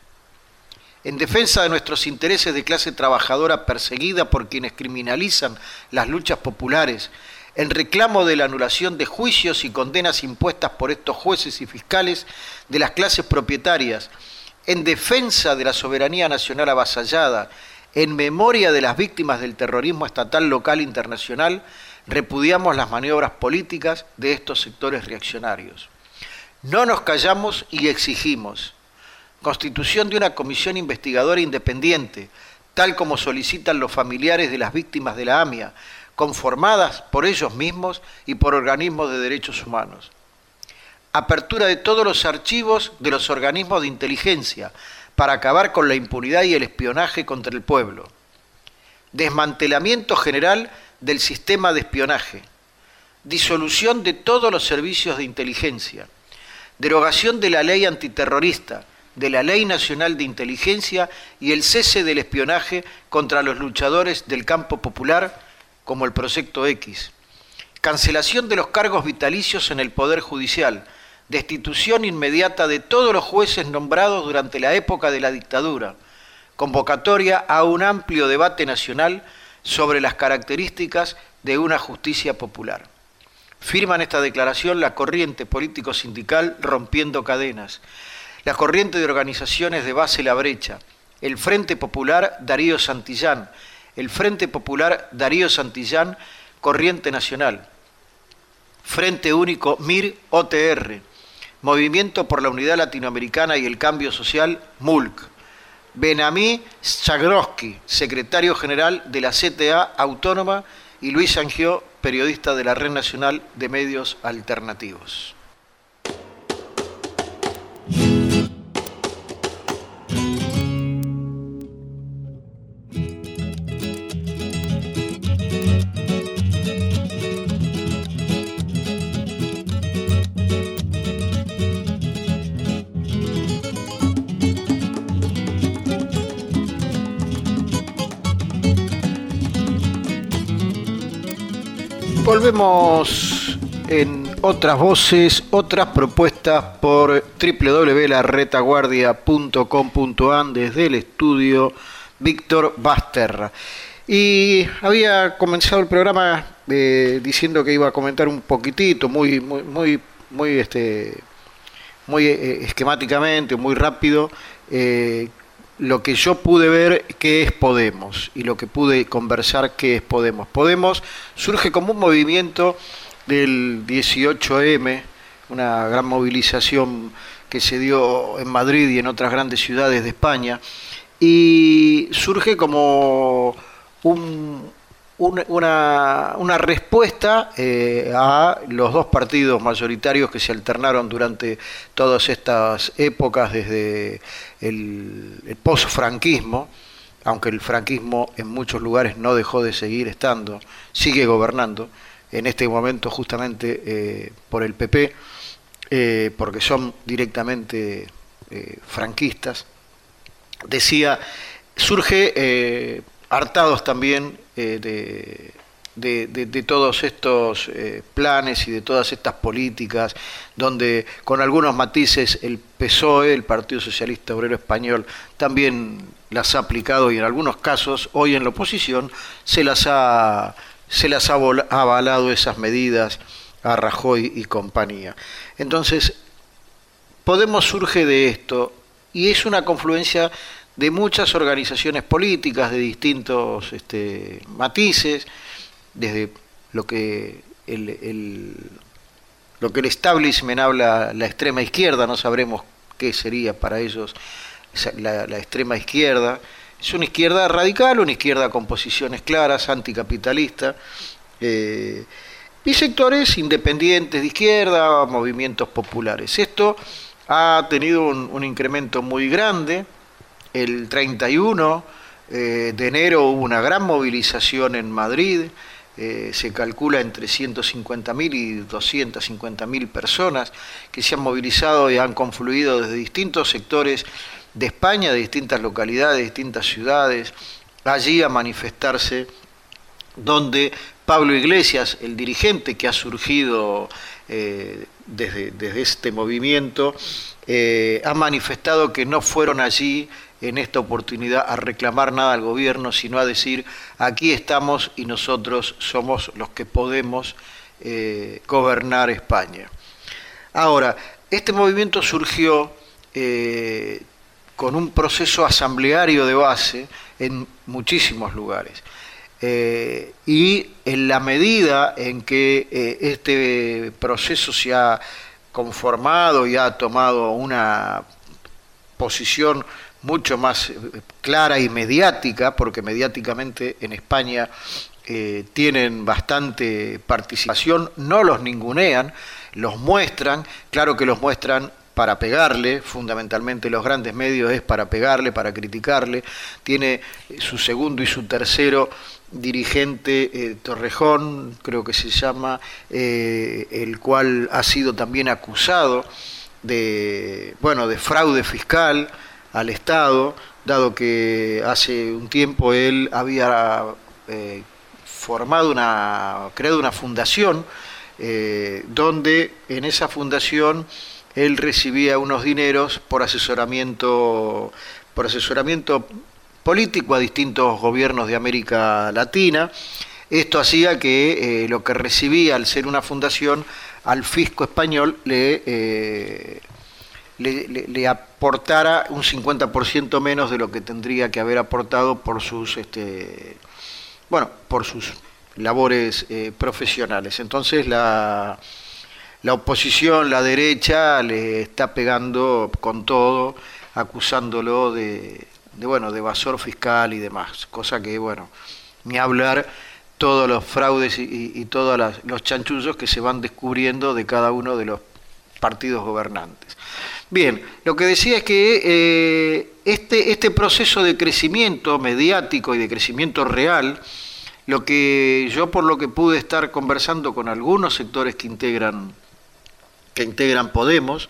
En defensa de nuestros intereses de clase trabajadora perseguida por quienes criminalizan las luchas populares, en reclamo de la anulación de juicios y condenas impuestas por estos jueces y fiscales de las clases propietarias, en defensa de la soberanía nacional avasallada, en memoria de las víctimas del terrorismo estatal, local e internacional, repudiamos las maniobras políticas de estos sectores reaccionarios. No nos callamos y exigimos constitución de una comisión investigadora independiente, tal como solicitan los familiares de las víctimas de la AMIA, conformadas por ellos mismos y por organismos de derechos humanos. Apertura de todos los archivos de los organismos de inteligencia para acabar con la impunidad y el espionaje contra el pueblo. Desmantelamiento general del sistema de espionaje. Disolución de todos los servicios de inteligencia. Derogación de la ley antiterrorista, de la Ley Nacional de Inteligencia y el cese del espionaje contra los luchadores del campo popular, como el Proyecto X, cancelación de los cargos vitalicios en el Poder Judicial, destitución inmediata de todos los jueces nombrados durante la época de la dictadura, convocatoria a un amplio debate nacional sobre las características de una justicia popular. Firman esta declaración la corriente político-sindical Rompiendo Cadenas, la corriente de organizaciones de base La Brecha, el Frente Popular Darío Santillán, el Frente Popular Darío Santillán, Corriente Nacional, Frente Único MIR-OTR, Movimiento por la Unidad Latinoamericana y el Cambio Social, MULC, Benamí Chagroski, secretario general de la CTA Autónoma, y Luis Angió, periodista de la Red Nacional de Medios Alternativos. Volvemos en otras voces, otras propuestas por www.laretaguardia.com.ar desde el estudio Víctor Basterra. Y había comenzado el programa diciendo que iba a comentar un poquitito, muy esquemáticamente, muy rápido, lo que yo pude ver que es Podemos y lo que pude conversar que es Podemos. Podemos surge como un movimiento del 18M, una gran movilización que se dio en Madrid y en otras grandes ciudades de España, y surge como una respuesta a los dos partidos mayoritarios que se alternaron durante todas estas épocas, desde el post-franquismo, aunque el franquismo en muchos lugares no dejó de seguir estando, sigue gobernando, en este momento justamente por el PP, porque son directamente franquistas. Decía, surge hartados también de todos estos planes y de todas estas políticas, donde con algunos matices el PSOE, el Partido Socialista Obrero Español, también las ha aplicado, y en algunos casos, hoy en la oposición, se las ha avalado esas medidas a Rajoy y compañía. Entonces, Podemos surge de esto, y es una confluencia de muchas organizaciones políticas de distintos matices, desde lo que el establishment habla la extrema izquierda, no sabremos qué sería para ellos la extrema izquierda. Es una izquierda radical, una izquierda con posiciones claras, anticapitalista, y sectores independientes de izquierda, movimientos populares. Esto ha tenido un incremento muy grande. El 31 de enero hubo una gran movilización en Madrid, se calcula entre 150.000 y 250.000 personas que se han movilizado y han confluido desde distintos sectores de España, de distintas localidades, de distintas ciudades, allí a manifestarse, donde Pablo Iglesias, el dirigente que ha surgido desde este movimiento, ha manifestado que no fueron allí en esta oportunidad a reclamar nada al gobierno, sino a decir, aquí estamos y nosotros somos los que podemos gobernar España. Ahora, este movimiento surgió con un proceso asambleario de base en muchísimos lugares. Y en la medida en que este proceso se ha conformado y ha tomado una posición mucho más clara y mediática, porque mediáticamente en España tienen bastante participación, no los ningunean, los muestran, claro que los muestran para pegarle, fundamentalmente los grandes medios es para pegarle, para criticarle, tiene su segundo y su tercero dirigente, Torrejón, creo que se llama, el cual ha sido también acusado de fraude fiscal al Estado, dado que hace un tiempo él había creado una fundación, donde en esa fundación él recibía unos dineros por asesoramiento político a distintos gobiernos de América Latina. Esto hacía que lo que recibía al ser una fundación al fisco español le aportara un 50% menos de lo que tendría que haber aportado por sus labores profesionales. Entonces la oposición, la derecha, le está pegando con todo, acusándolo de evasor fiscal y demás, cosa que, ni hablar todos los fraudes y todos los chanchullos que se van descubriendo de cada uno de los partidos gobernantes. Bien, lo que decía es que este proceso de crecimiento mediático y de crecimiento real, lo que yo por lo que pude estar conversando con algunos sectores que integran Podemos,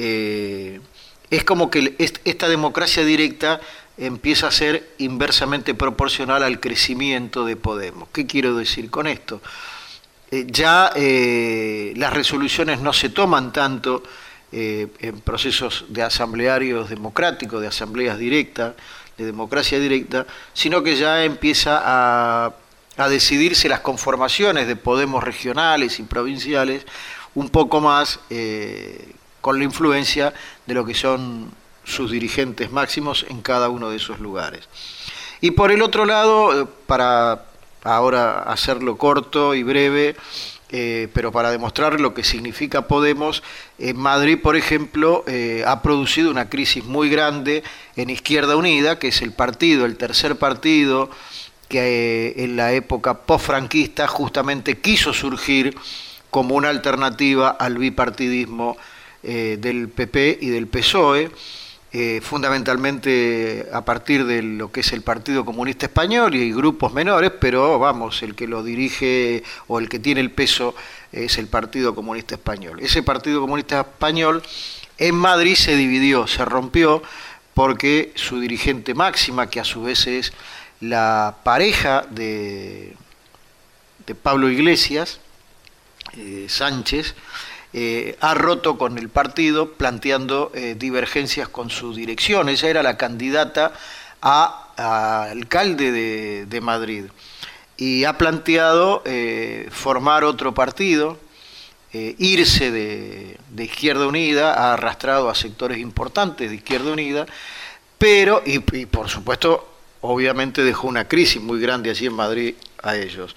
es como que esta democracia directa empieza a ser inversamente proporcional al crecimiento de Podemos. ¿Qué quiero decir con esto? Ya las resoluciones no se toman tanto en procesos de asamblearios democráticos, de asambleas directas, de democracia directa, sino que ya empieza a decidirse las conformaciones de Podemos regionales y provinciales un poco más con la influencia de lo que son sus dirigentes máximos en cada uno de esos lugares. Y por el otro lado, para ahora hacerlo corto y breve, pero para demostrar lo que significa Podemos, en Madrid, por ejemplo, ha producido una crisis muy grande en Izquierda Unida, que es el tercer partido que en la época post-franquista justamente quiso surgir como una alternativa al bipartidismo del PP y del PSOE, fundamentalmente a partir de lo que es el Partido Comunista Español y grupos menores, pero el que lo dirige o el que tiene el peso es el Partido Comunista Español. Ese Partido Comunista Español en Madrid se dividió, se rompió, porque su dirigente máxima, que a su vez es la pareja de Pablo Iglesias, Sánchez, ha roto con el partido planteando divergencias con su dirección. Ella era la candidata a alcalde de Madrid y ha planteado formar otro partido, irse de Izquierda Unida, ha arrastrado a sectores importantes de Izquierda Unida, pero, y por supuesto, obviamente dejó una crisis muy grande allí en Madrid a ellos.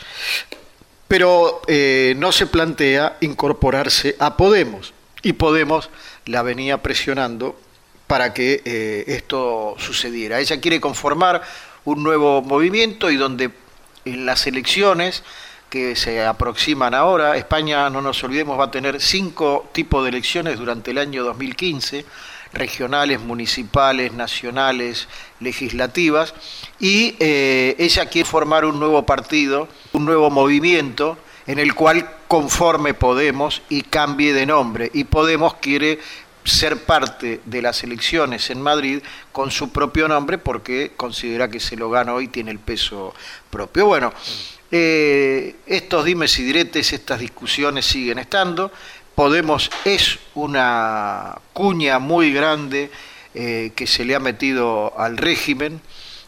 Pero no se plantea incorporarse a Podemos, y Podemos la venía presionando para que esto sucediera. Ella quiere conformar un nuevo movimiento y donde en las elecciones que se aproximan ahora, España, no nos olvidemos, va a tener 5 tipos de elecciones durante el año 2015, regionales, municipales, nacionales, legislativas, y ella quiere formar un nuevo partido, un nuevo movimiento, en el cual conforme Podemos y cambie de nombre, y Podemos quiere ser parte de las elecciones en Madrid con su propio nombre porque considera que se lo gana hoy, tiene el peso propio. Bueno, estos dimes y diretes, estas discusiones siguen estando. Podemos es una cuña muy grande que se le ha metido al régimen.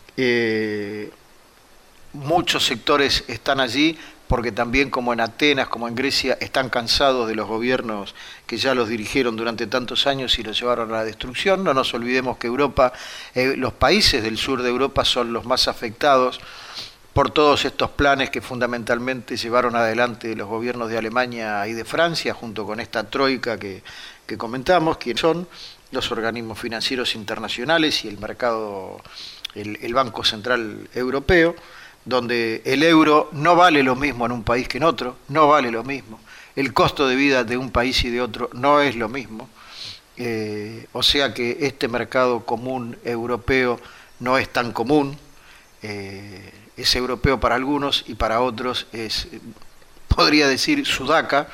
Muchos sectores están allí porque también, como en Atenas, como en Grecia, están cansados de los gobiernos que ya los dirigieron durante tantos años y los llevaron a la destrucción. No nos olvidemos que Europa, los países del sur de Europa son los más afectados por todos estos planes que fundamentalmente llevaron adelante los gobiernos de Alemania y de Francia, junto con esta troika que comentamos, que son los organismos financieros internacionales y el mercado, el Banco Central Europeo, donde el euro no vale lo mismo en un país que en otro, no vale lo mismo. El costo de vida de un país y de otro no es lo mismo. O sea que este mercado común europeo no es tan común. Es europeo para algunos y para otros es, podría decir, sudaca.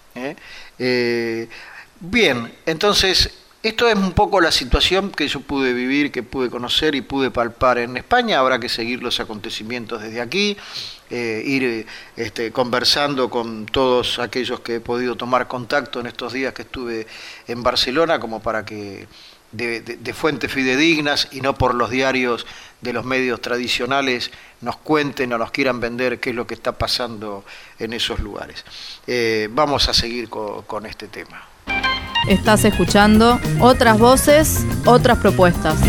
Bien, entonces esto es un poco la situación que yo pude vivir, que pude conocer y pude palpar en España. Habrá que seguir los acontecimientos desde aquí, ir conversando con todos aquellos que he podido tomar contacto en estos días que estuve en Barcelona, como para que de fuentes fidedignas y no por los diarios de los medios tradicionales nos cuenten o nos quieran vender qué es lo que está pasando en esos lugares. Vamos a seguir con este tema. Estás escuchando Otras Voces, Otras Propuestas.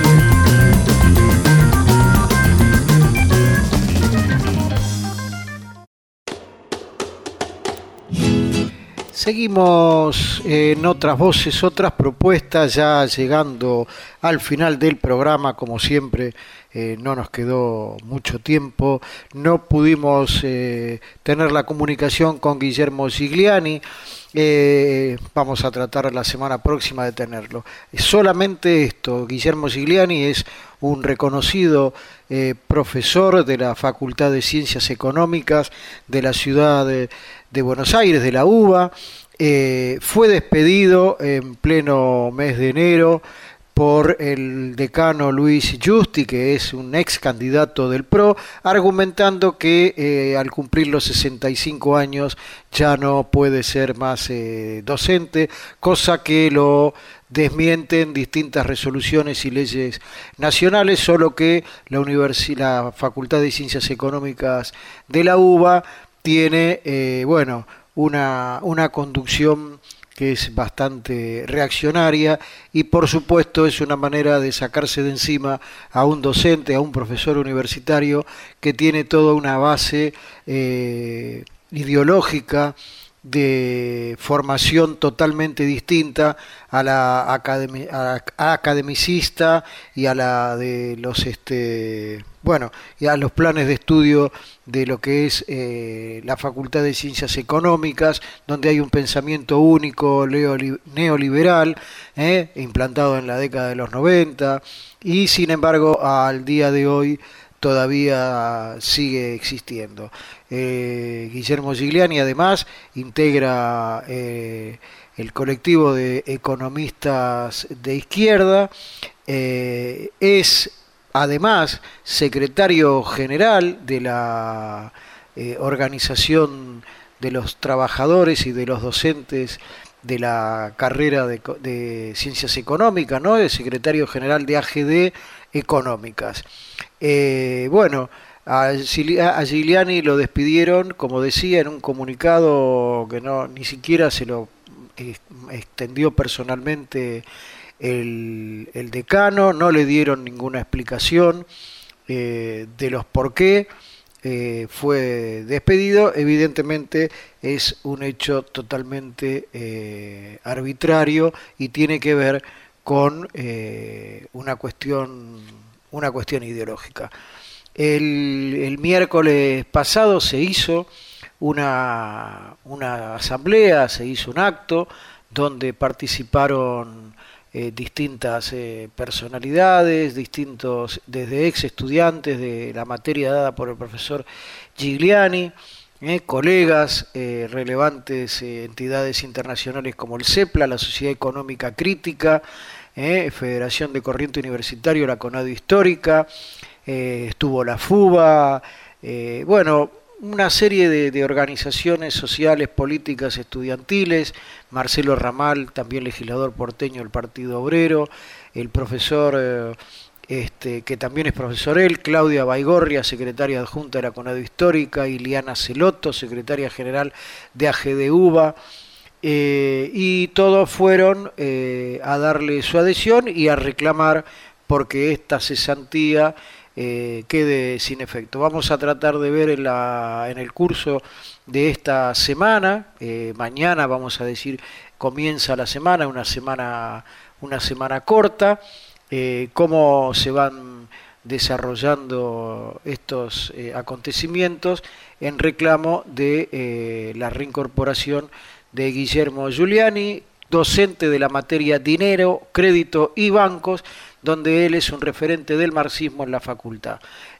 Seguimos en Otras Voces, Otras Propuestas, ya llegando al final del programa. Como siempre, no nos quedó mucho tiempo, no pudimos tener la comunicación con Guillermo Gigliani. Vamos a tratar la semana próxima de tenerlo. Solamente esto: Guillermo Gigliani es un reconocido profesor de la Facultad de Ciencias Económicas de la ciudad de Buenos Aires, de la UBA. Fue despedido en pleno mes de enero por el decano Luis Justi, que es un ex candidato del PRO, argumentando que al cumplir los 65 años ya no puede ser más docente, cosa que lo desmienten distintas resoluciones y leyes nacionales, solo que la Facultad de Ciencias Económicas de la UBA tiene una conducción que es bastante reaccionaria y por supuesto es una manera de sacarse de encima a un docente, a un profesor universitario que tiene toda una base ideológica de formación totalmente distinta a la academicista y a la de los y a los planes de estudio de lo que es la Facultad de Ciencias Económicas, donde hay un pensamiento único neoliberal implantado en la década de los 90 y sin embargo al día de hoy todavía sigue existiendo. Guillermo Gigliani además integra el colectivo de economistas de izquierda, es además secretario general de la organización de los trabajadores y de los docentes de la carrera de Ciencias Económicas, ¿no? El secretario general de AGD Económicas. A Gigliani lo despidieron, como decía, en un comunicado que ni siquiera se lo extendió personalmente el decano, no le dieron ninguna explicación de los por qué fue despedido. Evidentemente es un hecho totalmente arbitrario y tiene que ver con una cuestión ideológica. El miércoles pasado se hizo una asamblea, se hizo un acto donde participaron distintas personalidades, distintos, desde ex estudiantes de la materia dada por el profesor Gigliani, colegas, relevantes entidades internacionales como el CEPLA, la Sociedad Económica Crítica, Federación de Corriente Universitario, la CONADO Histórica, estuvo la FUBA, bueno, una serie de organizaciones sociales, políticas, estudiantiles, Marcelo Ramal, también legislador porteño del Partido Obrero, el profesor, que también es profesor él, Claudia Baigorria, secretaria adjunta de la CONADO Histórica, Iliana Celotto, secretaria general de AGDUBA, y todos fueron a darle su adhesión y a reclamar porque esta cesantía quede sin efecto. Vamos a tratar de ver en el curso de esta semana, mañana vamos a decir, comienza la semana, una semana corta, cómo se van desarrollando estos acontecimientos en reclamo de la reincorporación de Guillermo Giuliani, docente de la materia dinero, crédito y bancos, donde él es un referente del marxismo en la facultad.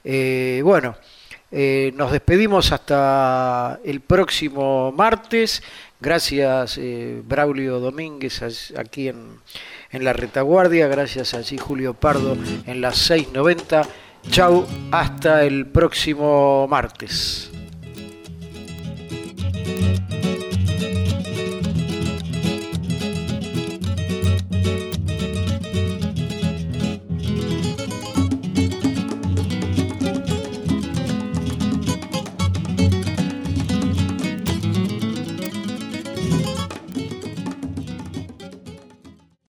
Nos despedimos hasta el próximo martes. Gracias Braulio Domínguez aquí en la retaguardia, gracias allí Julio Pardo en las 6:90. Chau, hasta el próximo martes.